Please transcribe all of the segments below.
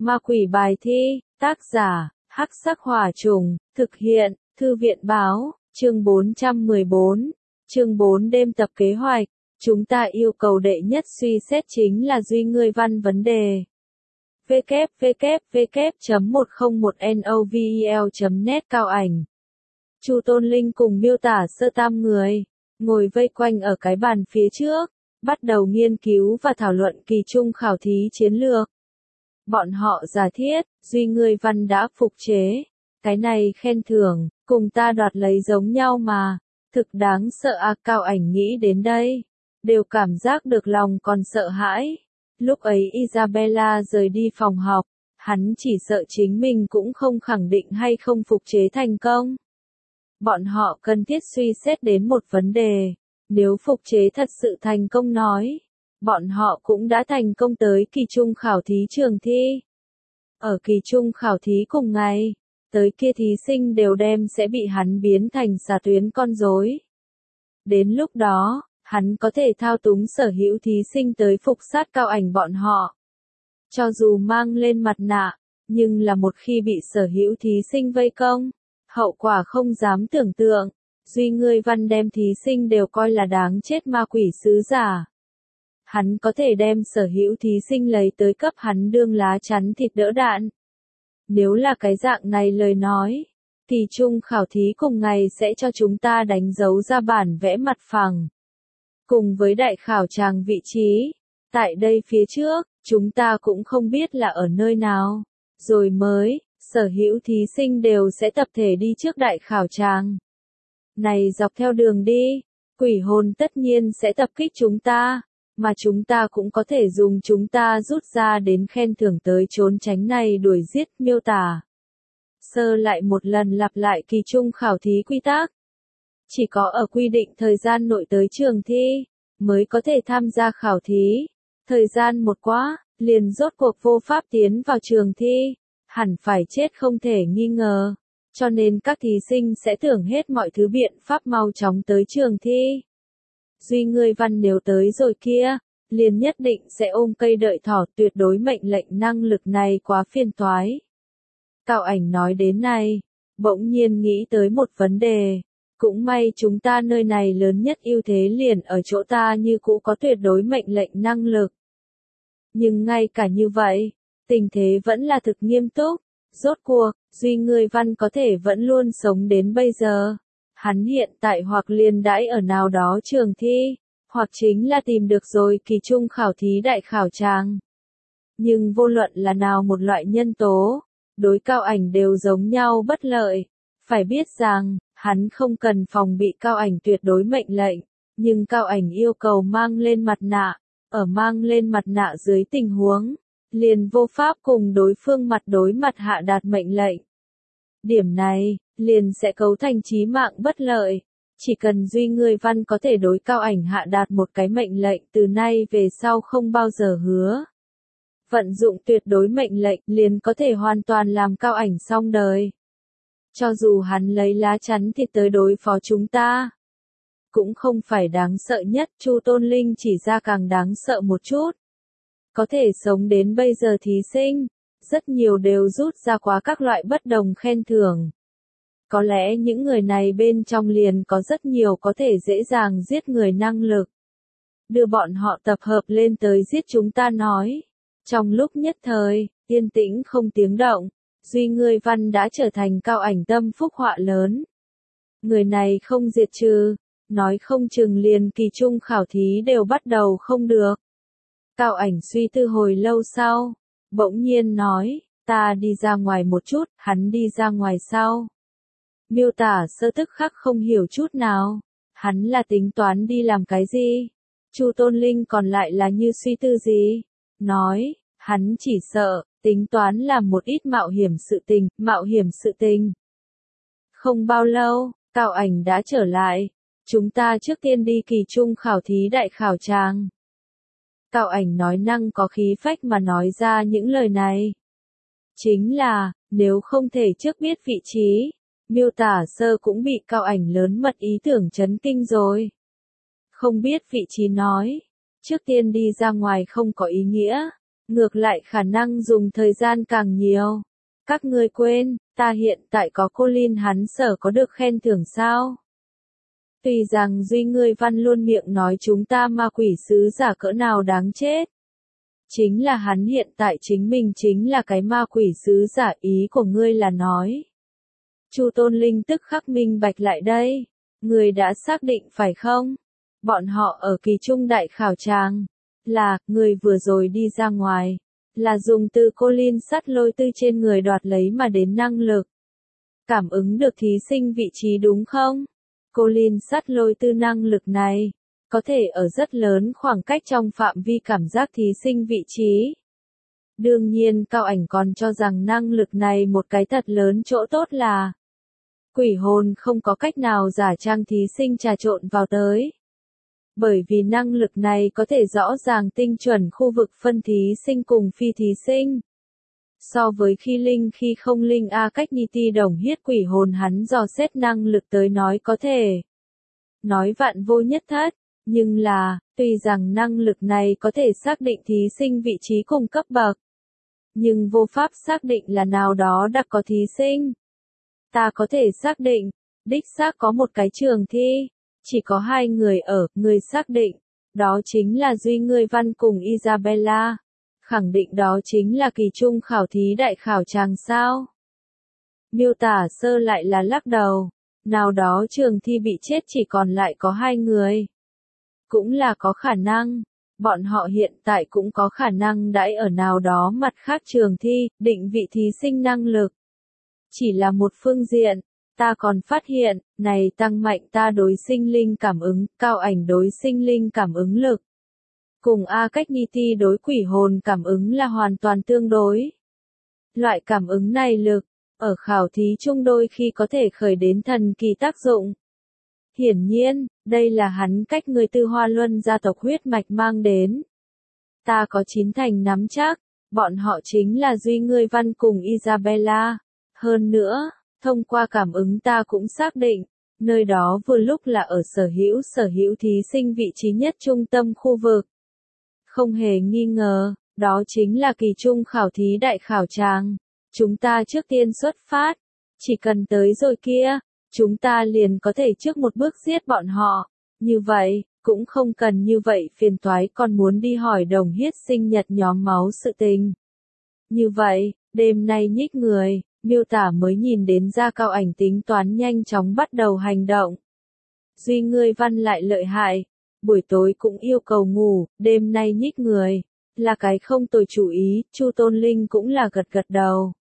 Ma quỷ bài thi, tác giả, Hắc Sắc Hỏa Trùng, thực hiện, Thư viện báo, chương 414, chương 4 đêm tập kế hoạch. Chúng ta yêu cầu đệ nhất suy xét chính là duy ngươi văn vấn đề. www.101novel.net Cao Ảnh. Chu Tôn Linh cùng miêu tả sơ tam người, ngồi vây quanh ở cái bàn phía trước, bắt đầu nghiên cứu và thảo luận kỳ trung khảo thí chiến lược. Bọn họ giả thiết, duy ngươi văn đã phục chế. Cái này khen thưởng, cùng ta đoạt lấy giống nhau mà. Thực đáng sợ à, Cao Ảnh nghĩ đến đây. Đều cảm giác được lòng còn sợ hãi. Lúc ấy Isabella rời đi phòng học, hắn chỉ sợ chính mình cũng không khẳng định hay không phục chế thành công. Bọn họ cần thiết suy xét đến một vấn đề. Nếu phục chế thật sự thành công nói, bọn họ cũng đã thành công tới kỳ trung khảo thí trường thi. Ở kỳ trung khảo thí cùng ngày, tới kia thí sinh đều đem sẽ bị hắn biến thành xà tuyến con rối. Đến lúc đó, hắn có thể thao túng sở hữu thí sinh tới phục sát Cao Ảnh bọn họ. Cho dù mang lên mặt nạ, nhưng là một khi bị sở hữu thí sinh vây công, hậu quả không dám tưởng tượng. Duy ngươi văn đem thí sinh đều coi là đáng chết ma quỷ sứ giả. Hắn có thể đem sở hữu thí sinh lấy tới cấp hắn đương lá chắn thịt đỡ đạn. Nếu là cái dạng này lời nói, kỳ trung khảo thí cùng ngày sẽ cho chúng ta đánh dấu ra bản vẽ mặt phẳng. Cùng với đại khảo tràng vị trí, tại đây phía trước, chúng ta cũng không biết là ở nơi nào. Rồi mới, sở hữu thí sinh đều sẽ tập thể đi trước đại khảo tràng. Này dọc theo đường đi, quỷ hồn tất nhiên sẽ tập kích chúng ta, mà chúng ta cũng có thể dùng chúng ta rút ra đến khen thưởng tới trốn tránh này đuổi giết miêu tả. Sơ lại một lần lặp lại kỳ trung khảo thí quy tắc. Chỉ có ở quy định thời gian nội tới trường thi, mới có thể tham gia khảo thí. Thời gian một quá, liền rốt cuộc vô pháp tiến vào trường thi, hẳn phải chết không thể nghi ngờ. Cho nên các thí sinh sẽ tưởng hết mọi thứ biện pháp mau chóng tới trường thi. Duy ngươi văn nếu tới rồi kia, liền nhất định sẽ ôm cây đợi thỏ, tuyệt đối mệnh lệnh năng lực này quá phiền toái. Cao Ảnh nói đến này, bỗng nhiên nghĩ tới một vấn đề. Cũng may chúng ta nơi này lớn nhất ưu thế liền ở chỗ ta như cũ có tuyệt đối mệnh lệnh năng lực. Nhưng ngay cả như vậy, tình thế vẫn là thực nghiêm túc. Rốt cuộc, duy ngươi văn có thể vẫn luôn sống đến bây giờ. Hắn hiện tại hoặc liền đãi ở nào đó trường thi, hoặc chính là tìm được rồi kỳ trung khảo thí đại khảo tràng. Nhưng vô luận là nào một loại nhân tố, đối Cao Ảnh đều giống nhau bất lợi. Phải biết rằng, hắn không cần phòng bị Cao Ảnh tuyệt đối mệnh lệnh, nhưng Cao Ảnh yêu cầu mang lên mặt nạ. Ở mang lên mặt nạ dưới tình huống, liền vô pháp cùng đối phương mặt đối mặt hạ đạt mệnh lệnh. Điểm này, liền sẽ cấu thành chí mạng bất lợi. Chỉ cần duy ngươi văn có thể đối Cao Ảnh hạ đạt một cái mệnh lệnh từ nay về sau không bao giờ hứa. Vận dụng tuyệt đối mệnh lệnh liền có thể hoàn toàn làm Cao Ảnh xong đời. Cho dù hắn lấy lá chắn thịt tới đối phó chúng ta, cũng không phải đáng sợ nhất. Chu Tôn Linh chỉ ra càng đáng sợ một chút. Có thể sống đến bây giờ thí sinh, rất nhiều đều rút ra quá các loại bất đồng khen thưởng. Có lẽ những người này bên trong liền có rất nhiều có thể dễ dàng giết người năng lực. Đưa bọn họ tập hợp lên tới giết chúng ta nói. Trong lúc nhất thời, yên tĩnh không tiếng động, duy ngươi văn đã trở thành Cao Ảnh tâm phúc họa lớn. Người này không diệt trừ, nói không chừng liền kỳ trung khảo thí đều bắt đầu không được. Cao Ảnh suy tư hồi lâu sau, bỗng nhiên nói, ta đi ra ngoài một chút. Hắn đi ra ngoài sau. Miêu tả sơ tức khắc không hiểu chút nào. Hắn là tính toán đi làm cái gì? Chu Tôn Linh còn lại là như suy tư gì? Nói, hắn chỉ sợ, tính toán làm một ít mạo hiểm sự tình. Không bao lâu, Cao Ảnh đã trở lại. Chúng ta trước tiên đi kỳ trung khảo thí đại khảo tràng. Cao Ảnh nói năng có khí phách mà nói ra những lời này. Chính là, nếu không thể trước biết vị trí, miêu tả sơ cũng bị Cao Ảnh lớn mật ý tưởng chấn kinh rồi. Không biết vị trí nói, trước tiên đi ra ngoài không có ý nghĩa. Ngược lại khả năng dùng thời gian càng nhiều. Các ngươi quên, ta hiện tại có Colin hắn sở có được khen thưởng sao? Tuy rằng Duy ngươi Văn luôn miệng nói chúng ta ma quỷ sứ giả cỡ nào đáng chết. Chính là hắn hiện tại chính mình chính là cái ma quỷ sứ giả, ý của ngươi là nói. Chu Tôn Linh tức khắc minh bạch lại đây. Ngươi đã xác định phải không? Bọn họ ở kỳ trung đại khảo tràng. Là, ngươi vừa rồi đi ra ngoài. Là dùng từ Colin sắt lôi tư trên người đoạt lấy mà đến năng lực. Cảm ứng được thí sinh vị trí đúng không? Colin sắt lôi tư năng lực này. Có thể ở rất lớn khoảng cách trong phạm vi cảm giác thí sinh vị trí. Đương nhiên Cao Ảnh còn cho rằng năng lực này một cái thật lớn chỗ tốt là quỷ hồn không có cách nào giả trang thí sinh trà trộn vào tới. Bởi vì năng lực này có thể rõ ràng tinh chuẩn khu vực phân thí sinh cùng phi thí sinh. So với khi linh khi không linh cách nhi ti đồng hiết quỷ hồn hắn dò xét năng lực tới nói có thể nói vạn vô nhất thất. Nhưng là, tuy rằng năng lực này có thể xác định thí sinh vị trí cùng cấp bậc, nhưng vô pháp xác định là nào đó đã có thí sinh. Ta có thể xác định, đích xác có một cái trường thi, chỉ có 2 người ở, người xác định, đó chính là Duy ngươi Văn cùng Isabella. Khẳng định đó chính là kỳ trung khảo thí đại khảo tràng sao. Miêu tả sơ lại là lắc đầu, nào đó trường thi bị chết chỉ còn lại có 2 người. Cũng là có khả năng, bọn họ hiện tại cũng có khả năng đãi ở nào đó mặt khác trường thi, định vị thí sinh năng lực. Chỉ là một phương diện, ta còn phát hiện, này tăng mạnh ta đối sinh linh cảm ứng, Cao Ảnh đối sinh linh cảm ứng lực. Cùng cách nhi ti đối quỷ hồn cảm ứng là hoàn toàn tương đối. Loại cảm ứng này lực, ở khảo thí chung đôi khi có thể khởi đến thần kỳ tác dụng. Hiển nhiên, đây là hắn cách người Tư Hoa Luân gia tộc huyết mạch mang đến. Ta có 9 thành nắm chắc, bọn họ chính là Duy ngươi Văn cùng Isabella. Hơn nữa, thông qua cảm ứng ta cũng xác định, nơi đó vừa lúc là ở sở hữu thí sinh vị trí nhất trung tâm khu vực. Không hề nghi ngờ, đó chính là kỳ trung khảo thí đại khảo tràng. Chúng ta trước tiên xuất phát, chỉ cần tới rồi kia. Chúng ta liền có thể trước một bước giết bọn họ. Như vậy, cũng không cần như vậy phiền toái còn muốn đi hỏi đồng hiết sinh nhật nhóm máu sự tình. Như vậy, đêm nay nhích người, miêu tả mới nhìn đến ra Cao Ảnh tính toán nhanh chóng bắt đầu hành động. Duy ngươi Văn lại lợi hại, buổi tối cũng yêu cầu ngủ, đêm nay nhích người, là cái không tồi chủ ý, Chu Tôn Linh cũng là gật gật đầu.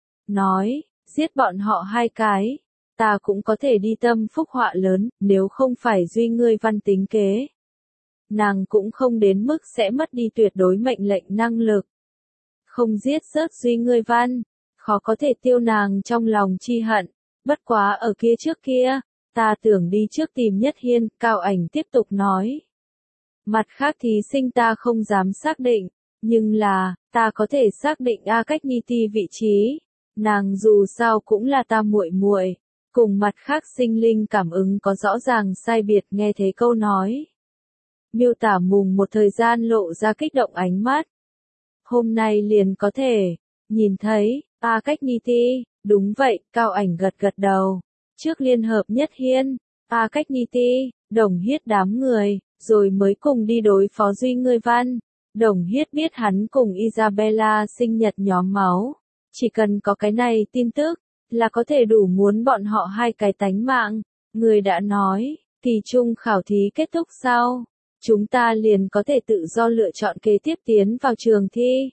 Nói, giết bọn họ 2 cái. Ta cũng có thể đi tâm phúc họa lớn, nếu không phải Duy ngươi Văn tính kế. Nàng cũng không đến mức sẽ mất đi tuyệt đối mệnh lệnh năng lực. Không giết rớt Duy ngươi Văn, khó có thể tiêu nàng trong lòng chi hận. Bất quá ở kia trước kia, ta tưởng đi trước tìm Nhất Hiên, Cao Ảnh tiếp tục nói. Mặt khác thí sinh ta không dám xác định, nhưng là, ta có thể xác định cách nhi ti vị trí. Nàng dù sao cũng là ta muội muội. Cùng mặt khác sinh linh cảm ứng có rõ ràng sai biệt, nghe thế câu nói. Miêu tả mùng một thời gian lộ ra kích động ánh mắt. Hôm nay liền có thể nhìn thấy cách nhi ti, đúng vậy, Cao Ảnh gật gật đầu. Trước liên hợp Nhất Hiên, cách nhi ti, đồng hiết đám người, rồi mới cùng đi đối phó Duy ngươi Văn. Đồng hiết biết hắn cùng Isabella sinh nhật nhóm máu, chỉ cần có cái này tin tức là có thể đủ muốn bọn họ 2 cái tánh mạng. Người đã nói, kỳ trung khảo thí kết thúc sau, chúng ta liền có thể tự do lựa chọn kế tiếp tiến vào trường thi.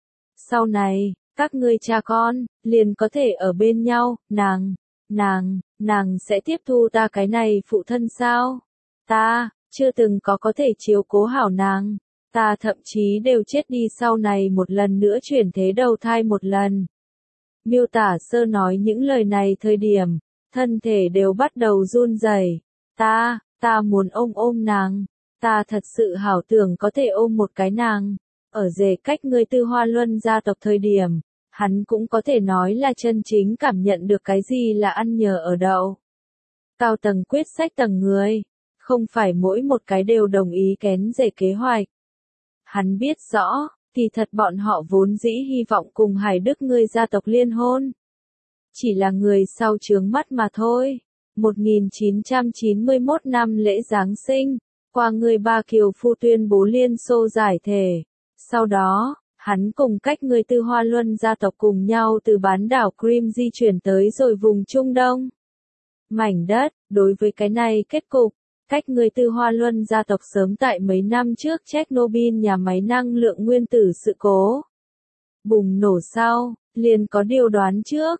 Sau này, các ngươi cha con, liền có thể ở bên nhau, nàng sẽ tiếp thu ta cái này phụ thân sao? Ta, chưa từng có thể chiếu cố hảo nàng, ta thậm chí đều chết đi sau này một lần nữa chuyển thế đầu thai một lần. Miêu tả sơ nói những lời này thời điểm, thân thể đều bắt đầu run rẩy. Ta muốn ôm nàng, ta thật sự hảo tưởng có thể ôm một cái nàng. Ở rể cách người Tư Hoa Luân gia tộc thời điểm, hắn cũng có thể nói là chân chính cảm nhận được cái gì là ăn nhờ ở đậu. Cao tầng quyết sách tầng người, không phải mỗi một cái đều đồng ý kén rể kế hoạch. Hắn biết rõ, Kỳ thật bọn họ vốn dĩ hy vọng cùng Hải Đức người gia tộc liên hôn. Chỉ là người sau chướng mắt mà thôi. 1991 năm lễ Giáng sinh, qua người ba kiều phu tuyên bố liên xô giải thể. Sau đó, hắn cùng cách người Tư Hoa Luân gia tộc cùng nhau từ bán đảo Crimea di chuyển tới rồi vùng Trung Đông. Mảnh đất, đối với cái này kết cục, cách người Tư Hoa Luân gia tộc sớm tại mấy năm trước Chernobyl nhà máy năng lượng nguyên tử sự cố bùng nổ sau, liền có điều đoán trước.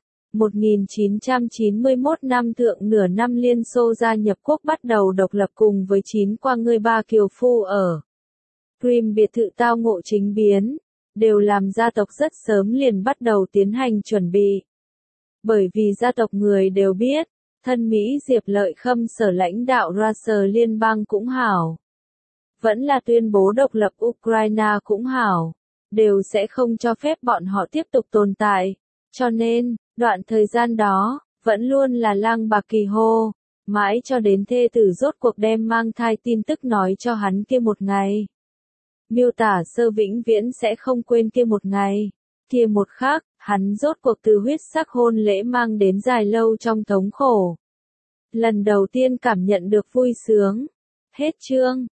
1991 năm thượng nửa năm Liên Xô gia nhập quốc bắt đầu độc lập cùng với 9 qua người ba kiều phu ở Crimea biệt thự tao ngộ chính biến, đều làm gia tộc rất sớm liền bắt đầu tiến hành chuẩn bị. Bởi vì gia tộc người đều biết, thân Mỹ Diệp Lợi Khâm sở lãnh đạo Russia liên bang cũng hảo. Vẫn là tuyên bố độc lập Ukraine cũng hảo, đều sẽ không cho phép bọn họ tiếp tục tồn tại. Cho nên, đoạn thời gian đó, vẫn luôn là lang bạc kỳ hô, mãi cho đến thê tử rốt cuộc đem mang thai tin tức nói cho hắn kia một ngày. Miêu tả sơ vĩnh viễn sẽ không quên kia một ngày. Kia một khắc, hắn rốt cuộc từ huyết sắc hôn lễ mang đến dài lâu trong thống khổ. Lần đầu tiên cảm nhận được vui sướng. Hết chương.